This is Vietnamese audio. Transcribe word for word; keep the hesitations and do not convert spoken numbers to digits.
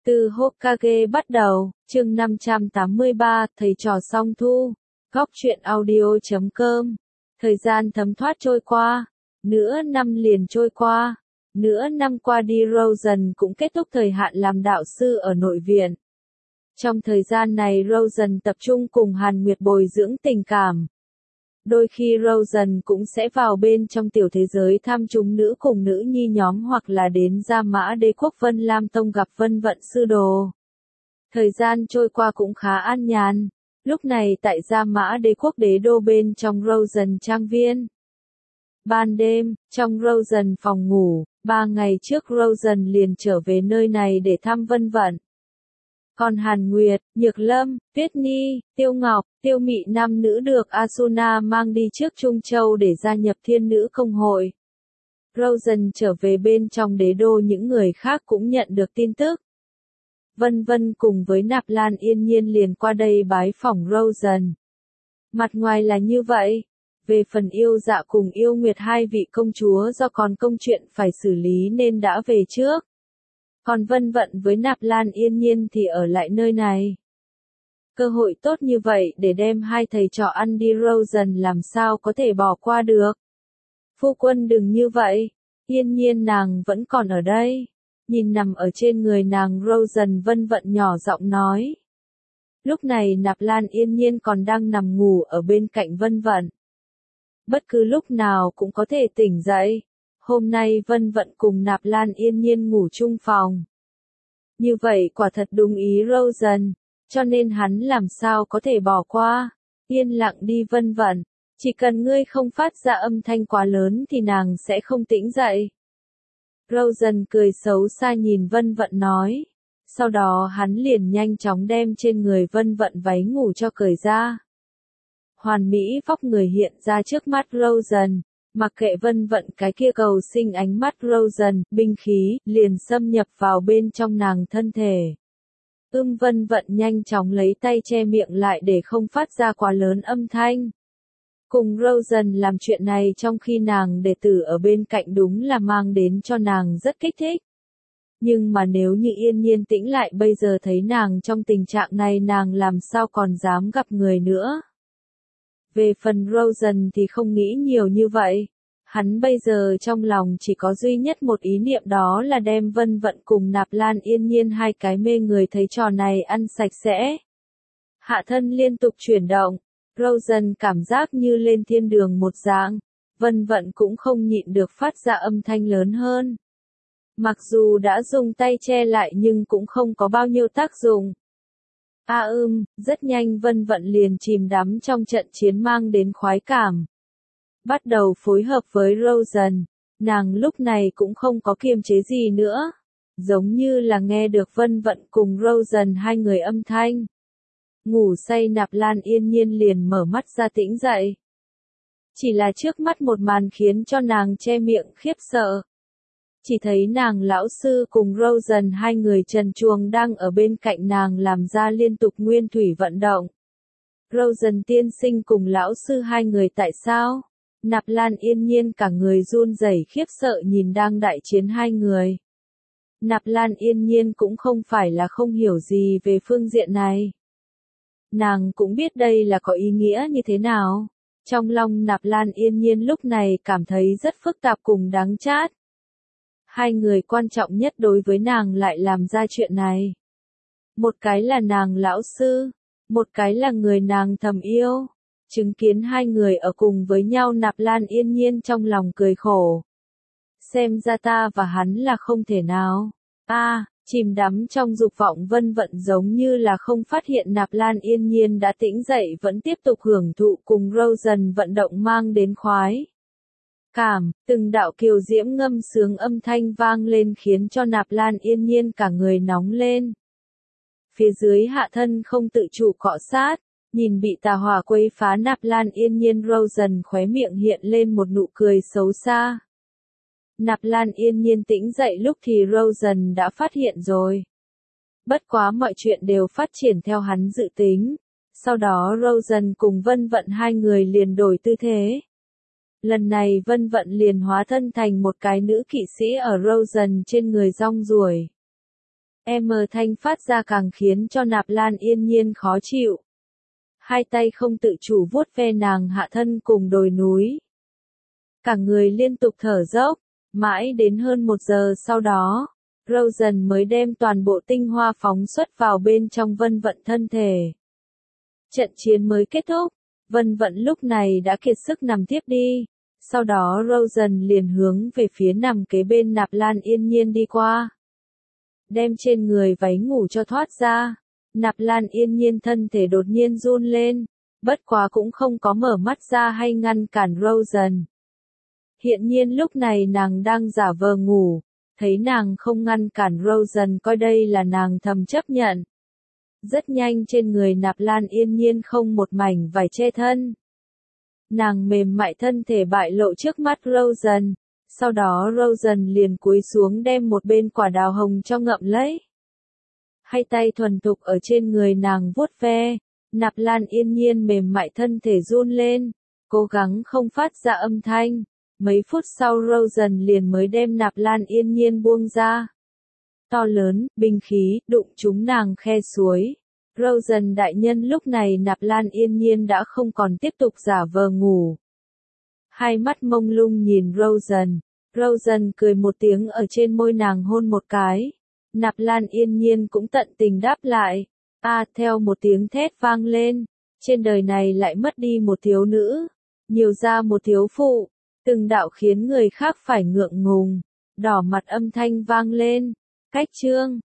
Từ Hokage bắt đầu, chương năm trăm tám mươi ba, thầy trò song thu, góc truyện audio chấm com. Thời gian thấm thoát trôi qua, nửa năm liền trôi qua, nửa năm qua đi Rosen cũng kết thúc thời hạn làm đạo sư ở nội viện. Trong thời gian này Rosen tập trung cùng Hàn Nguyệt bồi dưỡng tình cảm. Đôi khi Rosen cũng sẽ vào bên trong tiểu thế giới thăm chúng nữ cùng nữ nhi nhóm hoặc là đến Gia Mã Đế quốc Vân Lam Tông gặp Vân Vận sư đồ. Thời gian trôi qua cũng khá an nhàn, lúc này tại Gia Mã Đế quốc đế đô bên trong Rosen trang viên. Ban đêm, trong Rosen phòng ngủ, ba ngày trước Rosen liền trở về nơi này để thăm Vân Vận. Còn Hàn Nguyệt, Nhược Lâm, Tuyết Nhi, Tiêu Ngọc, Tiêu Mị năm nữ được Asuna mang đi trước Trung Châu để gia nhập Thiên Nữ Công hội. Rosen trở về bên trong đế đô, những người khác cũng nhận được tin tức. Vân Vân cùng với Nạp Lan Yên Nhiên liền qua đây bái phỏng Rosen. Mặt ngoài là như vậy. Về phần Yêu Dạ cùng Yêu Nguyệt hai vị công chúa do còn công chuyện phải xử lý nên đã về trước. Còn Vân Vận với Nạp Lan Yên Nhiên thì ở lại nơi này. Cơ hội tốt như vậy để đem hai thầy trò ăn đi Rosen làm sao có thể bỏ qua được. Phu quân đừng như vậy, Yên Nhiên nàng vẫn còn ở đây. Nhìn nằm ở trên người nàng Rosen, Vân Vận nhỏ giọng nói. Lúc này Nạp Lan Yên Nhiên còn đang nằm ngủ ở bên cạnh Vân Vận. Bất cứ lúc nào cũng có thể tỉnh dậy. Hôm nay Vân Vận cùng Nạp Lan Yên Nhiên ngủ chung phòng. Như vậy quả thật đúng ý Rosen, cho nên hắn làm sao có thể bỏ qua. Yên lặng đi Vân Vận, chỉ cần ngươi không phát ra âm thanh quá lớn thì nàng sẽ không tỉnh dậy. Rosen cười xấu xa nhìn Vân Vận nói. Sau đó hắn liền nhanh chóng đem trên người Vân Vận váy ngủ cho cởi ra. Hoàn mỹ vóc người hiện ra trước mắt Rosen. Mặc kệ Vân Vận cái kia cầu sinh ánh mắt Rosen, binh khí, liền xâm nhập vào bên trong nàng thân thể. Ưm Vân Vận nhanh chóng lấy tay che miệng lại để không phát ra quá lớn âm thanh. Cùng Rosen làm chuyện này trong khi nàng đệ tử ở bên cạnh đúng là mang đến cho nàng rất kích thích. Nhưng mà nếu như Yên Nhiên tĩnh lại bây giờ thấy nàng trong tình trạng này nàng làm sao còn dám gặp người nữa. Về phần Rosen thì không nghĩ nhiều như vậy. Hắn bây giờ trong lòng chỉ có duy nhất một ý niệm, đó là đem Vân Vận cùng Nạp Lan Yên Nhiên hai cái mê người thấy trò này ăn sạch sẽ. Hạ thân liên tục chuyển động. Rosen cảm giác như lên thiên đường một dạng. Vân Vận cũng không nhịn được phát ra âm thanh lớn hơn. Mặc dù đã dùng tay che lại nhưng cũng không có bao nhiêu tác dụng. A à ưm, rất nhanh Vân Vận liền chìm đắm trong trận chiến mang đến khoái cảm. Bắt đầu phối hợp với Rosen, nàng lúc này cũng không có kiềm chế gì nữa. Giống như là nghe được Vân Vận cùng Rosen hai người âm thanh. Ngủ say Nạp Lan Yên Nhiên liền mở mắt ra tỉnh dậy. Chỉ là trước mắt một màn khiến cho nàng che miệng khiếp sợ. Chỉ thấy nàng lão sư cùng Rosen hai người trần truồng đang ở bên cạnh nàng làm ra liên tục nguyên thủy vận động. Rosen tiên sinh cùng lão sư hai người tại sao? Nạp Lan Yên Nhiên cả người run rẩy khiếp sợ nhìn đang đại chiến hai người. Nạp Lan Yên Nhiên cũng không phải là không hiểu gì về phương diện này. Nàng cũng biết đây là có ý nghĩa như thế nào. Trong lòng Nạp Lan Yên Nhiên lúc này cảm thấy rất phức tạp cùng đáng chát. Hai người quan trọng nhất đối với nàng lại làm ra chuyện này. Một cái là nàng lão sư, một cái là người nàng thầm yêu. Chứng kiến hai người ở cùng với nhau Nạp Lan Yên Nhiên trong lòng cười khổ. Xem ra ta và hắn là không thể nào. A, à, chìm đắm trong dục vọng Vân Vận giống như là không phát hiện Nạp Lan Yên Nhiên đã tỉnh dậy vẫn tiếp tục hưởng thụ cùng Rosen vận động mang đến khoái cảm, từng đạo kiều diễm ngâm sướng âm thanh vang lên khiến cho Nạp Lan Yên Nhiên cả người nóng lên. Phía dưới hạ thân không tự chủ cọ sát, nhìn bị tà hỏa quấy phá Nạp Lan Yên Nhiên Rosen khóe miệng hiện lên một nụ cười xấu xa. Nạp Lan Yên Nhiên tỉnh dậy lúc thì Rosen đã phát hiện rồi. Bất quá mọi chuyện đều phát triển theo hắn dự tính. Sau đó Rosen cùng Vân Vận hai người liền đổi tư thế. Lần này Vân Vận liền hóa thân thành một cái nữ kỵ sĩ ở Rosen trên người rong ruổi. M thanh phát ra càng khiến cho Nạp Lan Yên Nhiên khó chịu. Hai tay không tự chủ vuốt ve nàng hạ thân cùng đồi núi. Cả người liên tục thở dốc, mãi đến hơn một giờ sau đó, Rosen mới đem toàn bộ tinh hoa phóng xuất vào bên trong Vân Vận thân thể. Trận chiến mới kết thúc, Vân Vận lúc này đã kiệt sức nằm tiếp đi, sau đó Rosen liền hướng về phía nằm kế bên Nạp Lan Yên Nhiên đi qua. Đem trên người váy ngủ cho thoát ra, Nạp Lan Yên Nhiên thân thể đột nhiên run lên, bất quá cũng không có mở mắt ra hay ngăn cản Rosen. Hiện nhiên lúc này nàng đang giả vờ ngủ, thấy nàng không ngăn cản Rosen coi đây là nàng thầm chấp nhận. Rất nhanh trên người Nạp Lan Yên Nhiên không một mảnh vải che thân. Nàng mềm mại thân thể bại lộ trước mắt Rosen, sau đó Rosen liền cúi xuống đem một bên quả đào hồng cho ngậm lấy. Hai tay thuần thục ở trên người nàng vuốt ve, Nạp Lan Yên Nhiên mềm mại thân thể run lên, cố gắng không phát ra âm thanh. Mấy phút sau Rosen liền mới đem Nạp Lan Yên Nhiên buông ra. To lớn, binh khí, đụng trúng nàng khe suối. Rosen đại nhân lúc này Nạp Lan Yên Nhiên đã không còn tiếp tục giả vờ ngủ. Hai mắt mông lung nhìn Rosen. Rosen cười một tiếng ở trên môi nàng hôn một cái. Nạp Lan Yên Nhiên cũng tận tình đáp lại. A theo một tiếng thét vang lên. Trên đời này lại mất đi một thiếu nữ. Nhiều ra một thiếu phụ. Từng đạo khiến người khác phải ngượng ngùng. Đỏ mặt âm thanh vang lên. Cách chương.